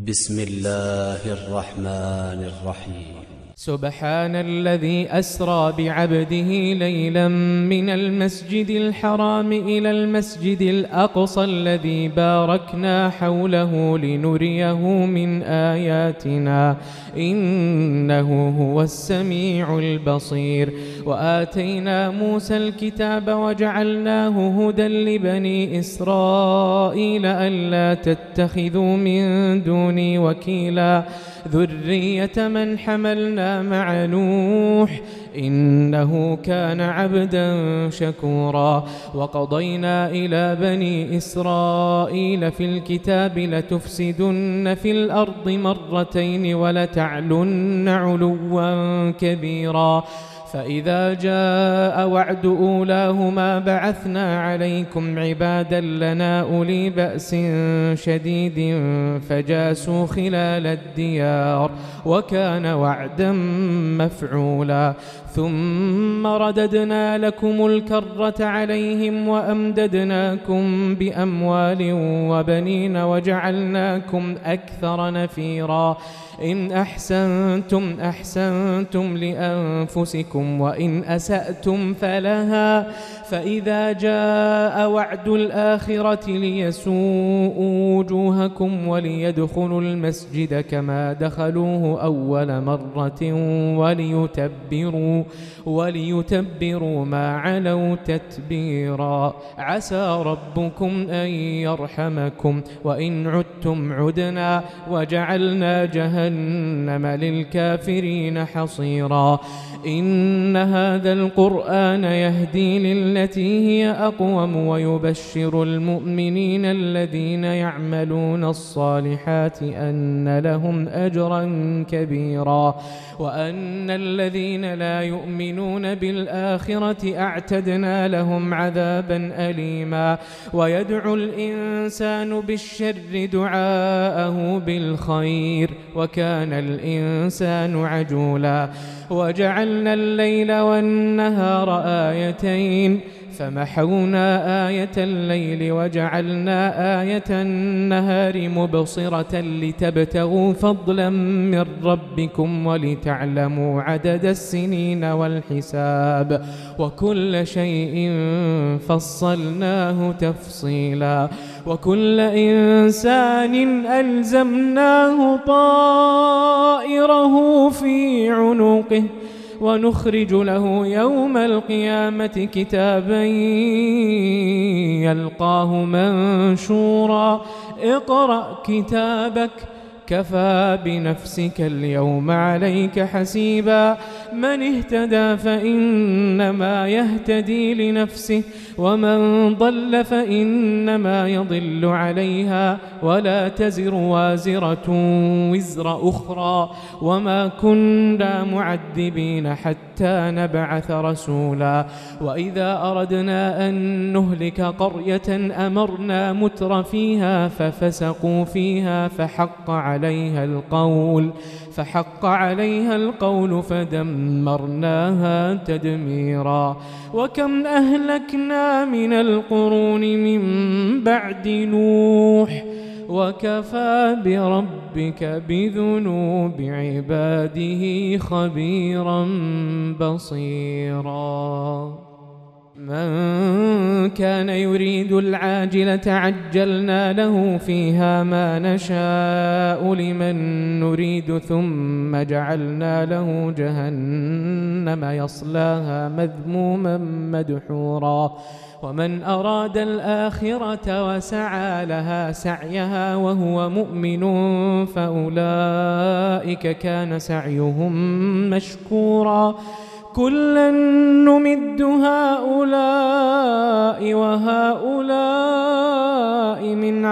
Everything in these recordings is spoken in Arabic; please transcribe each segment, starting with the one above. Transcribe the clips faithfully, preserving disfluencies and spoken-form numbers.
بسم الله الرحمن الرحيم. سبحان الذي أسرى بعبده ليلا من المسجد الحرام إلى المسجد الأقصى الذي باركنا حوله لنريه من آياتنا إنه هو السميع البصير. وآتينا موسى الكتاب وجعلناه هدى لبني إسرائيل ألا تتخذوا من دوني وكيلا ذرية من حملنا مع نوح إنه كان عبدا شكورا. وقضينا إلى بني إسرائيل في الكتاب لتفسدن في الأرض مرتين ولتعلن علوا كبيرا فإذا جاء وعد أولاهما بعثنا عليكم عبادا لنا أولي بأس شديد فجاسوا خلال الديار وكان وعدا مفعولا. ثم رددنا لكم الكرة عليهم وأمددناكم بأموال وبنين وجعلناكم أكثر نفيرا. إن أحسنتم أحسنتم لأنفسكم وإن أسأتم فلها فإذا جاء وعد الآخرة ليسوءوا وجوهكم وليدخلوا المسجد كما دخلوه أول مرة وليتبروا وليتبروا ما علوا تتبيرا. عسى ربكم أن يرحمكم وإن عدتم عدنا وجعلنا جهنم للكافرين حصيرا. إن هذا القرآن يهدي للتي هي أقوم ويبشر المؤمنين الذين يعملون الصالحات أن لهم أجرا كبيرا وأن الذين لا يؤمنون بالآخرة أعتدنا لهم عذابا أليما. ويدعو الإنسان بالشر دعاءه بالخير وكان الإنسان عجولا. وجعلنا الليل والنهار آيتين فمحونا آية الليل وجعلنا آية النهار مبصرة لتبتغوا فضلا من ربكم ولتعلموا عدد السنين والحساب وكل شيء فصلناه تفصيلا. وكل إنسان ألزمناه طائره في عنقه ونخرج له يوم القيامة كتابا يلقاه منشورا. اقرأ كتابك كفى بنفسك اليوم عليك حسيبا. من اهتدى فإنما يهتدي لنفسه ومن ضل فإنما يضل عليها ولا تزر وازرة وزر أخرى وما كنا معذبين حتى نبعث رسولا. وإذا أردنا أن نهلك قرية أمرنا متر فيها ففسقوا فيها فحق عليها القول فحق عليها القول فدمرناها تدميرا. وكم أهلكنا من القرون من بعد نوح وكفى بربك بذنوب عباده خبيرا بصيرا. من كان يريد العاجلة عجلنا له فيها ما نشاء لمن نريد ثم جعلنا له جهنم يصلاها مذموما مدحورا. ومن أراد الآخرة وسعى لها سعيها وهو مؤمن فأولئك كان سعيهم مشكورا. كلا نمد هؤلاء وهؤلاء من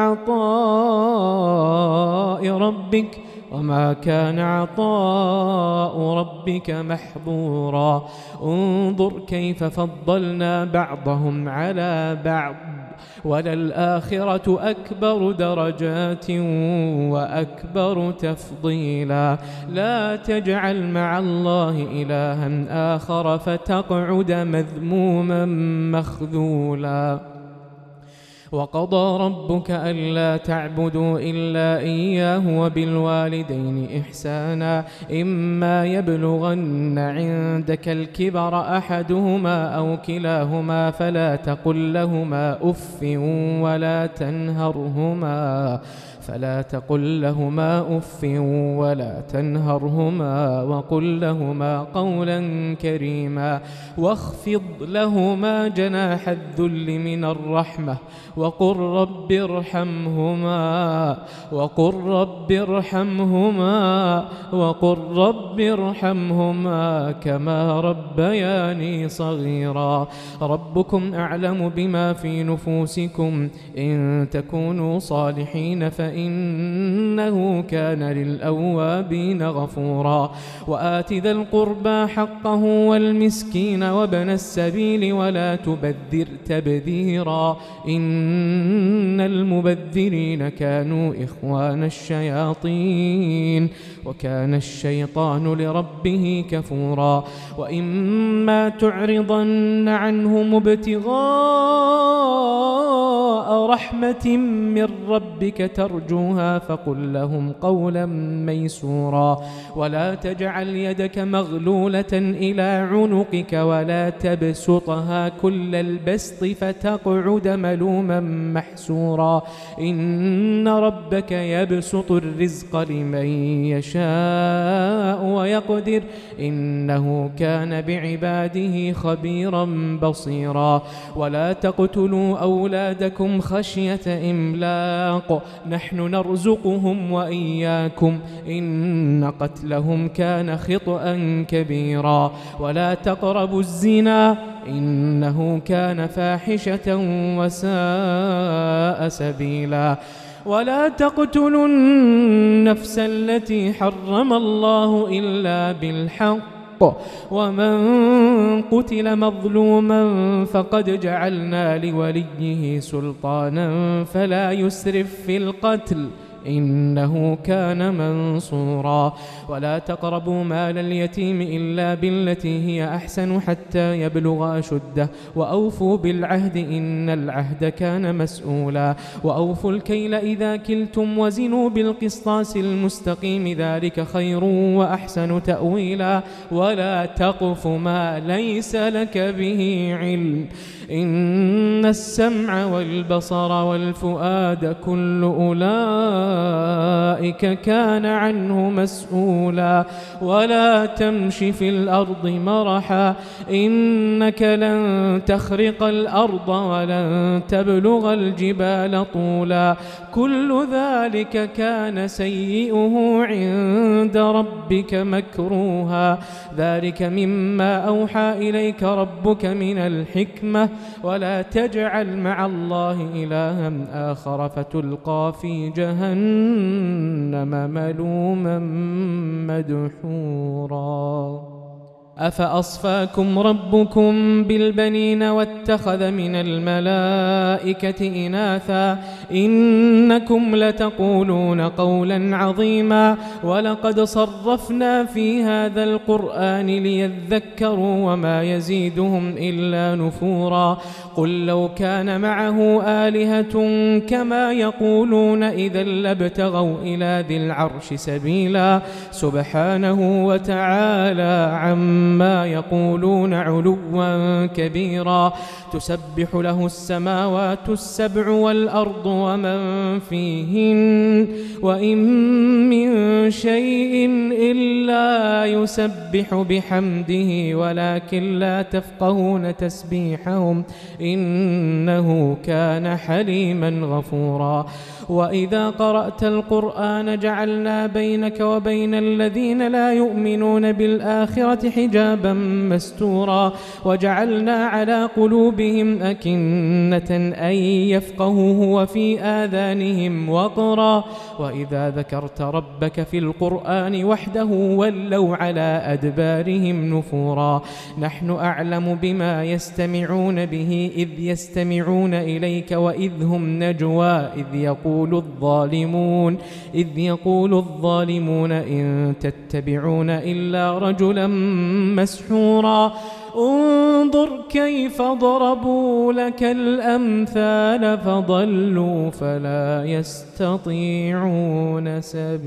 عطاء ربك وما كان عطاء ربك محظورا. انظر كيف فضلنا بعضهم على بعض وللآخرة أكبر درجات وأكبر تفضيلا. لا تجعل مع الله إلها آخر فتقعد مذموما مخذولا. وقضى ربك ألا تعبدوا إلا إياه وبالوالدين إحسانا إما يبلغن عندك الكبر أحدهما أو كلاهما فلا تقل لهما أف ولا تنهرهما فلا تقل لهما أف ولا تنهرهما وقل لهما قولا كريما واخفض لهما جناح الذل من الرحمة وقل رب ارحمهما وقل رب ارحمهما وقل رب ارحمهما كما ربياني صغيرا ربكم أعلم بما في نفوسكم إن تكونوا صالحين فإنه كان للأوابين غفورا وآت ذا القربى حقه والمسكين وابن السبيل ولا تبذر تبذيرا إن المبذرين كانوا إخوان الشياطين وكان الشيطان لربه كفورا وإما تعرضن عنهم ابتغاء رحمة من ربك ترجوها فقل لهم قولا ميسورا ولا تجعل يدك مغلولة إلى عنقك ولا تبسطها كل البسط فتقعد ملوما محسورا إن ربك يبسط الرزق لمن يشاء ويقدر إنه كان بعباده خبيرا بصيرا ولا تقتلوا أولادكم خشية إملاق نحن نرزقهم وإياكم إن قتلهم كان خطأ كبيرا ولا تقربوا الزنا إنه كان فاحشة وساء سبيلا ولا تقتلوا النفس التي حرم الله إلا بالحق ومن قتل مظلوما فقد جعلنا لوليه سلطانا فلا يسرف في القتل إنه كان منصورا ولا تقربوا مال اليتيم إلا بالتي هي أحسن حتى يبلغ أشده وأوفوا بالعهد إن العهد كان مسؤولا وأوفوا الكيل إذا كلتم وزنوا بالقسطاس المستقيم ذلك خير وأحسن تأويلا ولا تقف ما ليس لك به علم إن السمع والبصر والفؤاد كل أولئك كان عنه مسؤولا ولا تمش في الأرض مرحا إنك لن تخرق الأرض ولن تبلغ الجبال طولا كل ذلك كان سيئه عند ربك مكروها ذلك مما أوحى إليك ربك من الحكمة ولا تجعل مع الله إلها آخر فتلقى في جهنم ملوما مدحورا أفأصفاكم ربكم بالبنين واتخذ من الملائكة إناثا إنكم لتقولون قولا عظيما ولقد صرفنا في هذا القرآن ليذكروا وما يزيدهم إلا نفورا قل لو كان معه آلهة كما يقولون إذا لابتغوا إلى ذي العرش سبيلا سبحانه وتعالى عما ما يقولون علوا كبيرا تسبح له السماوات السبع والأرض ومن فيهن وإن من شيء إلا يسبح بحمده ولكن لا تفقهون تسبيحهم إنه كان حليما غفورا وإذا قرأت القرآن جعلنا بينك وبين الذين لا يؤمنون بالآخرة حجابا مستورا وجعلنا على قلوبهم أكنة أن يفقهوه وفي آذانهم وقرا وإذا ذكرت ربك في القرآن وحده ولوا على أدبارهم نفورا نحن أعلم بما يستمعون به إذ يستمعون إليك وإذ هم نجوى إذ يقول يقول الظالمون إذ يقول الظالمون إن تتبعون إلا رجلا مسحورا انظر كيف ضربوا لك الأمثال فضلوا فلا يستطيعون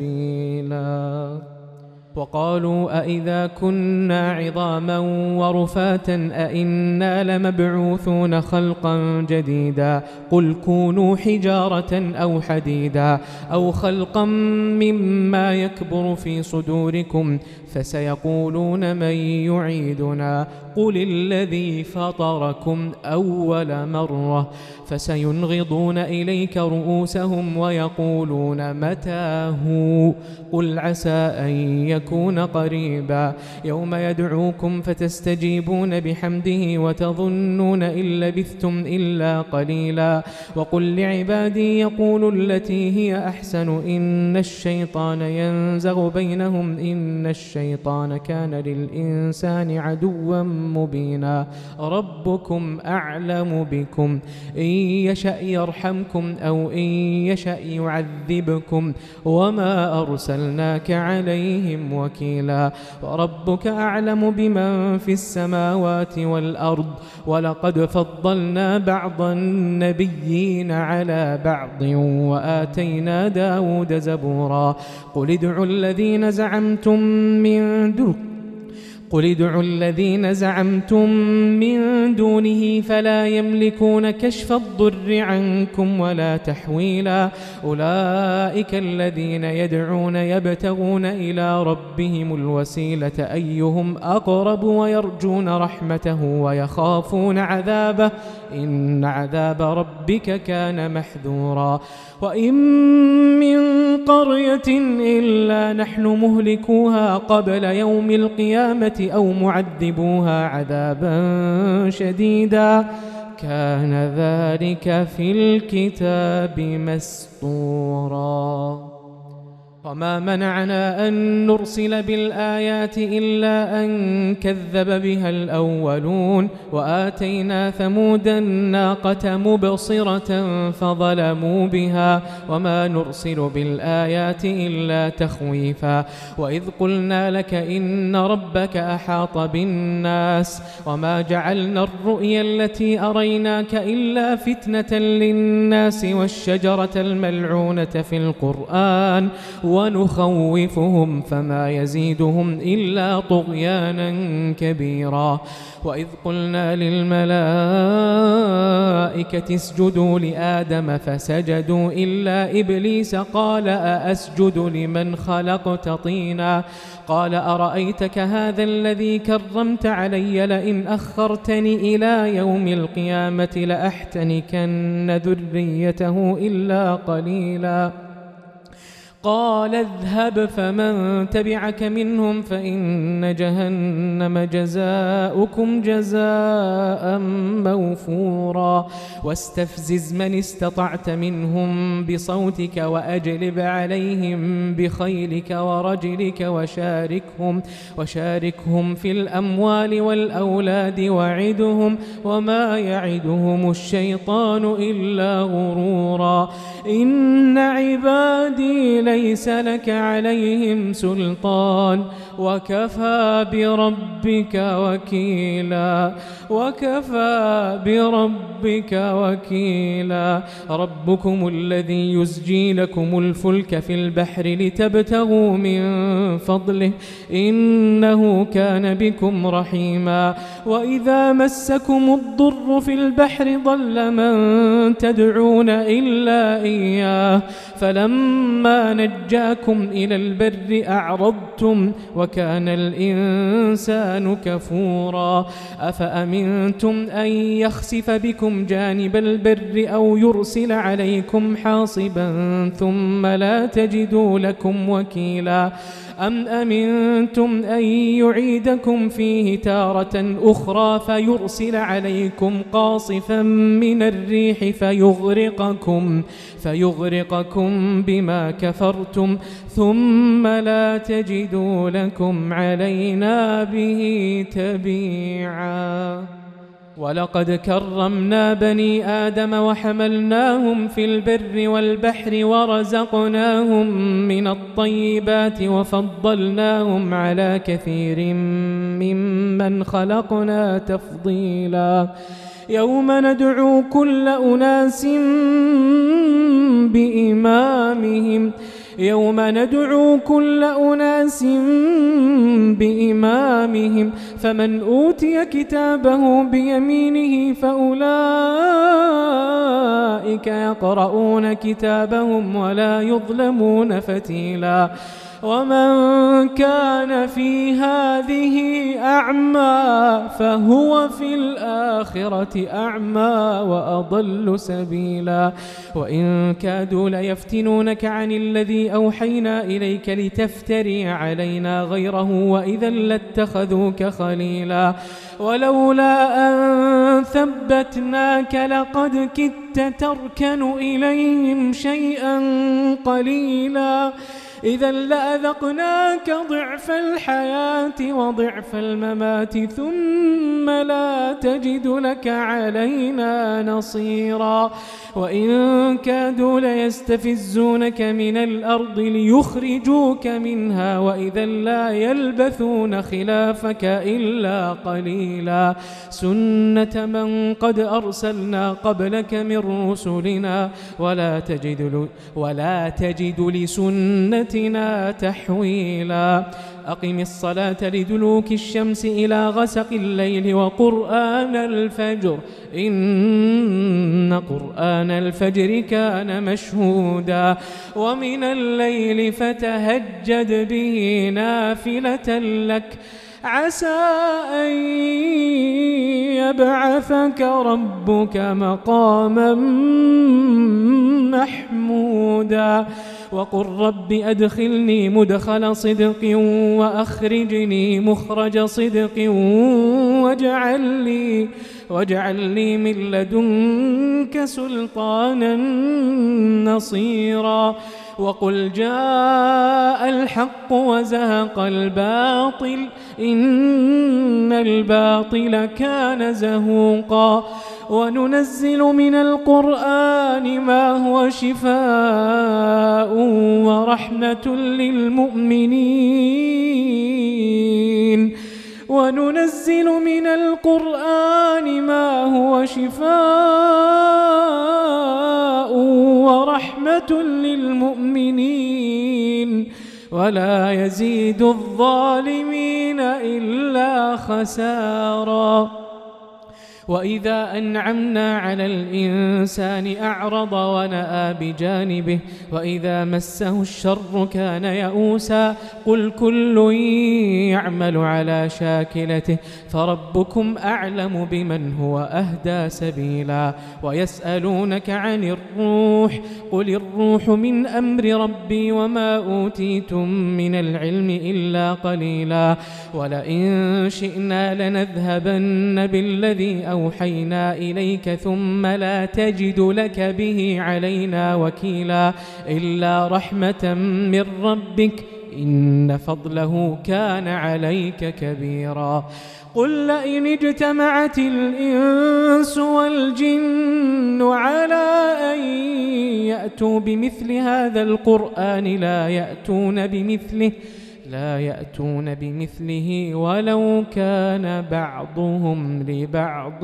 سبيلا وقالوا أئذا كنا عظاما ورفاتا أئنا لمبعوثون خلقا جديدا قل كونوا حجارة أو حديدا أو خلقا مما يكبر في صدوركم فسيقولون من يعيدنا قل الذي فطركم أول مرة فسينغضون إليك رؤوسهم ويقولون متى هو قل عسى أن يكون قريبا يوم يدعوكم فتستجيبون بحمده وتظنون إن لبثتم إلا قليلا وقل لعبادي يقولوا التي هي أحسن إن الشيطان ينزغ بينهم إن الشيطان كان للإنسان عدوا مبينا ربكم أعلم بكم إن يشأ يرحمكم أو إن يشأ يعذبكم وما أرسلناك عليهم وكيلا وربك أعلم بمن في السماوات والأرض ولقد فضلنا بعض النبيين على بعض وآتينا داود زبورا قل ادعوا الذين زعمتم من دونه قل ادعوا الذين زعمتم من دونه فلا يملكون كشف الضر عنكم ولا تحويلا أولئك الذين يدعون يبتغون إلى ربهم الوسيلة أيهم أقرب ويرجون رحمته ويخافون عذابه إن عذاب ربك كان محذورا وإن من قرية إلا نحن مهلكوها قبل يوم القيامة أو معذبوها عذابا شديدا كان ذلك في الكتاب مسطورا وما منعنا أن نرسل بالآيات إلا أن كذب بها الأولون وآتينا ثمود الناقة مبصرة فظلموا بها وما نرسل بالآيات إلا تخويفا وإذ قلنا لك إن ربك أحاط بالناس وما جعلنا الرؤيا التي أريناك إلا فتنة للناس والشجرة الملعونة في القرآن ونخوفهم فما يزيدهم إلا طغيانا كبيرا وإذ قلنا للملائكة اسجدوا لآدم فسجدوا إلا إبليس قال أأسجد لمن خلقت طينا قال أرأيتك هذا الذي كرمت علي لئن أخرتني إلى يوم القيامة لأحتنكن ذريته إلا قليلا قال اذهب فمن تبعك منهم فإن جهنم جزاؤكم جزاء موفورا واستفزز من استطعت منهم بصوتك وأجلب عليهم بخيلك ورجلك وشاركهم, وشاركهم في الأموال والأولاد وعدهم وما يعدهم الشيطان إلا غرورا إن عبادي ليس لك عليهم سلطان وكفى بربك وكيلا وكفى بربك وكيلا ربكم الذي يزجي لكم الفلك في البحر لتبتغوا من فضله إنه كان بكم رحيما وإذا مسكم الضر في البحر ضل من تدعون إلا إياه فلما نجاكم إلى البر أعرضتم وكان الإنسان كفورا أفأمنتم أن يخسف بكم جانب البر أو يرسل عليكم حاصبا ثم لا تجدوا لكم وكيلا أم أمنتم أن يعيدكم فيه تارة أخرى فيرسل عليكم قاصفا من الريح فيغرقكم, فيغرقكم بما كفرتم ثم لا تجدوا لكم علينا به تبيعا ولقد كرمنا بني آدم وحملناهم في البر والبحر ورزقناهم من الطيبات وفضلناهم على كثير ممن خلقنا تفضيلا يوم ندعو كل أناس بإمامهم يوم ندعو كل أناس بإمامهم فمن أوتي كتابه بيمينه فأولئك يقرؤون كتابهم ولا يظلمون فتيلا ومن كان في هذه أعمى فهو في الآخرة أعمى وأضل سبيلا وإن كادوا ليفتنونك عن الذي أوحينا إليك لتفتري علينا غيره وإذا لاتخذوك خليلا ولولا أن ثبتناك لقد كدت تركن إليهم شيئا قليلا إذا لأذقناك ضعف الحياة وضعف الممات ثم لا تجد لك علينا نصيرا وإن كادوا ليستفزونك من الأرض ليخرجوك منها وإذا لا يلبثون خلافك إلا قليلا سنة من قد أرسلنا قبلك من رسلنا ولا تجد, ولا تجد لسنة تحويلا أقم الصلاة لدلوك الشمس إلى غسق الليل وقرآن الفجر إن قرآن الفجر كان مشهودا ومن الليل فتهجد به نافلة لك عسى أن يبعثك ربك مقاما محمودا وقل رب أدخلني مدخل صدق وأخرجني مخرج صدق واجعل لي, واجعل لي من لدنك سلطانا نصيرا وقل جاء الحق وزهق الباطل إن الباطل كان زهوقا وننزل من القرآن ما هو شفاء ورحمة للمؤمنين وننزل من القرآن ما هو شفاء ورحمة للمؤمنين ولا يزيد الظالمين إلا خسارا وإذا أنعمنا على الإنسان أعرض ونأى بجانبه وإذا مسه الشر كان يئوسا قل كل يعمل على شاكلته فربكم أعلم بمن هو أهدى سبيلا ويسألونك عن الروح قل الروح من أمر ربي وما أوتيتم من العلم إلا قليلا ولئن شئنا لنذهبن بالذي أوحينا إليك ثم لا تجد لك به علينا وكيلا إلا رحمة من ربك إن فضله كان عليك كبيرا قل لئن اجتمعت الإنس والجن على أن يأتوا بمثل هذا القرآن لا يأتون بمثله لا يأتون بمثله ولو كان بعضهم لبعض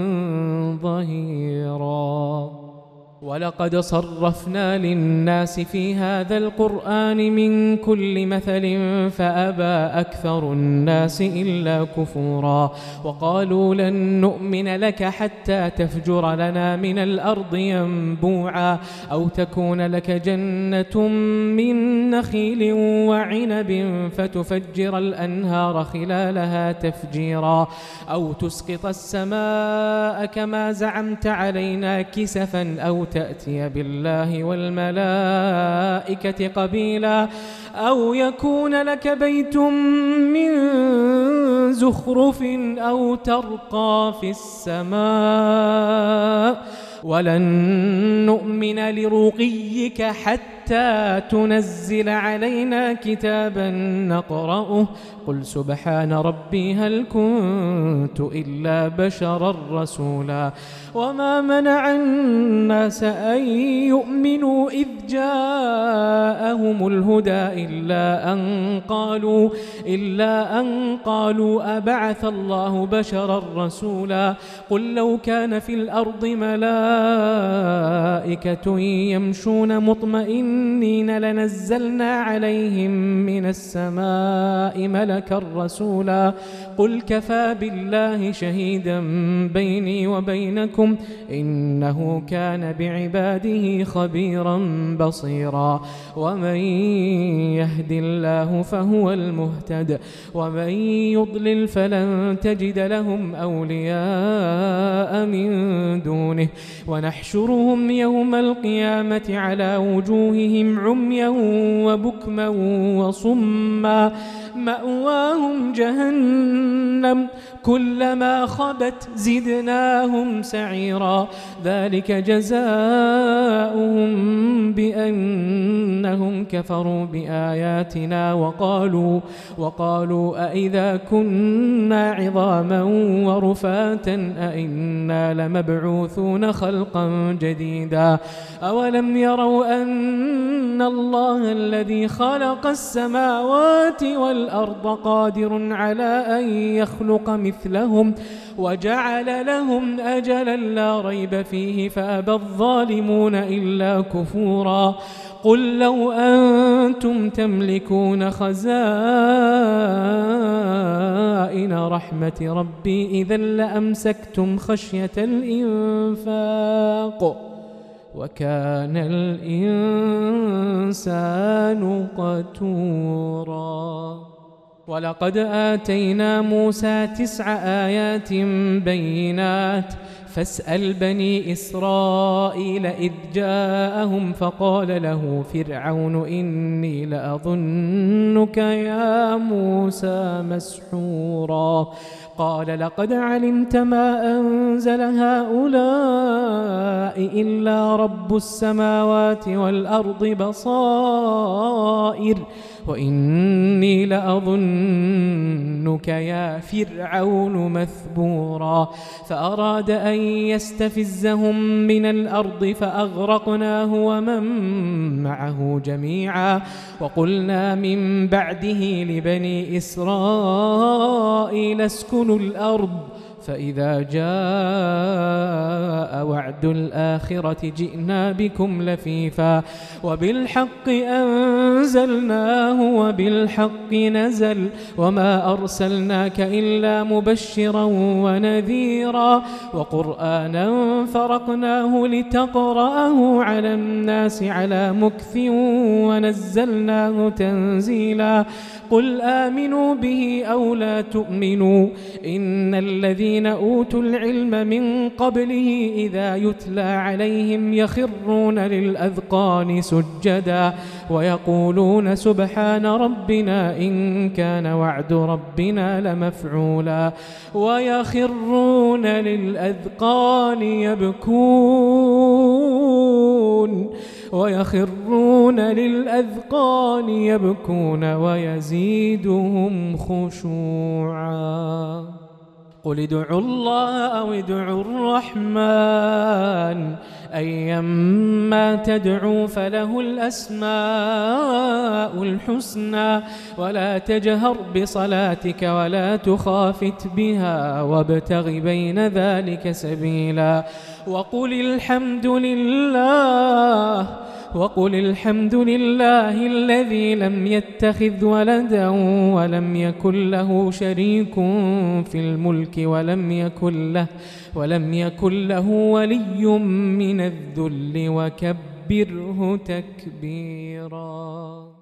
ظهيرا ولقد صرفنا للناس في هذا القرآن من كل مثل فأبى أكثر الناس إلا كفورا وقالوا لن نؤمن لك حتى تفجر لنا من الأرض ينبوعا أو تكون لك جنة من نخيل وعنب فتفجر الأنهار خلالها تفجيرا أو تسقط السماء كما زعمت علينا كسفا أو تأتي بالله والملائكة قبيلا أو يكون لك بيت من زخرف أو ترقى في السماء ولن نؤمن لرقيك حتى حتى تنزل علينا كتابا نقرأه قل سبحان ربي هل كنت إلا بشرا رسولا وما منع الناس أن يؤمنوا إذ جاءهم الهدى إلا أن قالوا إلا أن قالوا أبعث الله بشرا رسولا قل لو كان في الأرض ملائكة يمشون مطمئنين لنزلنا عليهم من السماء ملكا رسولا قل كفى بالله شهيدا بيني وبينكم إنه كان بعباده خبيرا بصيرا ومن يهد الله فهو المهتد ومن يضلل فلن تجد لهم أولياء من دونه ونحشرهم يوم القيامة على وجوههم عميا وبكما وصما مأواهم جهنم كلما خبت زدناهم سعيرا ذلك جزاؤهم بأنهم كفروا بآياتنا وقالوا وقالوا أئذا كنا عظاما ورفاتا أئنا لمبعوثون خلقا جديدا أولم يروا أن الله الذي خلق السماوات والأرض قادر على أن يخلق مثلهم وجعل لهم أجلا لا ريب فيه فأبى الظالمون إلا كفورا قل لو أنتم تملكون خزائن رحمة ربي إذا لأمسكتم خشية الإنفاق وكان الإنسان قتورا ولقد آتينا موسى تسع آيات بينات فاسأل بني إسرائيل إذ جاءهم فقال له فرعون إني لأظنك يا موسى مسحورا قال لقد علمت ما أنزل هؤلاء إلا رب السماوات والأرض بصائر وإني لأظنك يا فرعون مثبورا فأراد أن يستفزهم من الأرض فأغرقناه ومن معه جميعا وقلنا من بعده لبني إسرائيل اسكنوا الأرض فإذا جاء وعد الآخرة جئنا بكم لفيفا وبالحق أنزلناه وبالحق نزل وما أرسلناك إلا مبشرا ونذيرا وقرآنا فرقناه لتقرأه على الناس على مكث ونزلناه تنزيلا قل آمنوا به أو لا تؤمنوا إن الذين أوتوا العلم من قبله إذا يتلى عليهم يخرون للأذقان سجدا ويقولون سبحان ربنا إن كان وعد ربنا لمفعولا ويخرون للأذقان يبكون ويخرون للأذقان يبكون ويزيدهم خشوعا قل ادعوا الله أو ادعوا الرحمن أيما تدعوا فله الأسماء الحسنى ولا تجهر بصلاتك ولا تخافت بها وابتغ بين ذلك سبيلا وقل الحمد لله وقل الحمد لله الذي لم يتخذ ولدا ولم يكن له شريك في الملك ولم يكن له ولم يكن له ولي من الذل وكبره تكبيرا.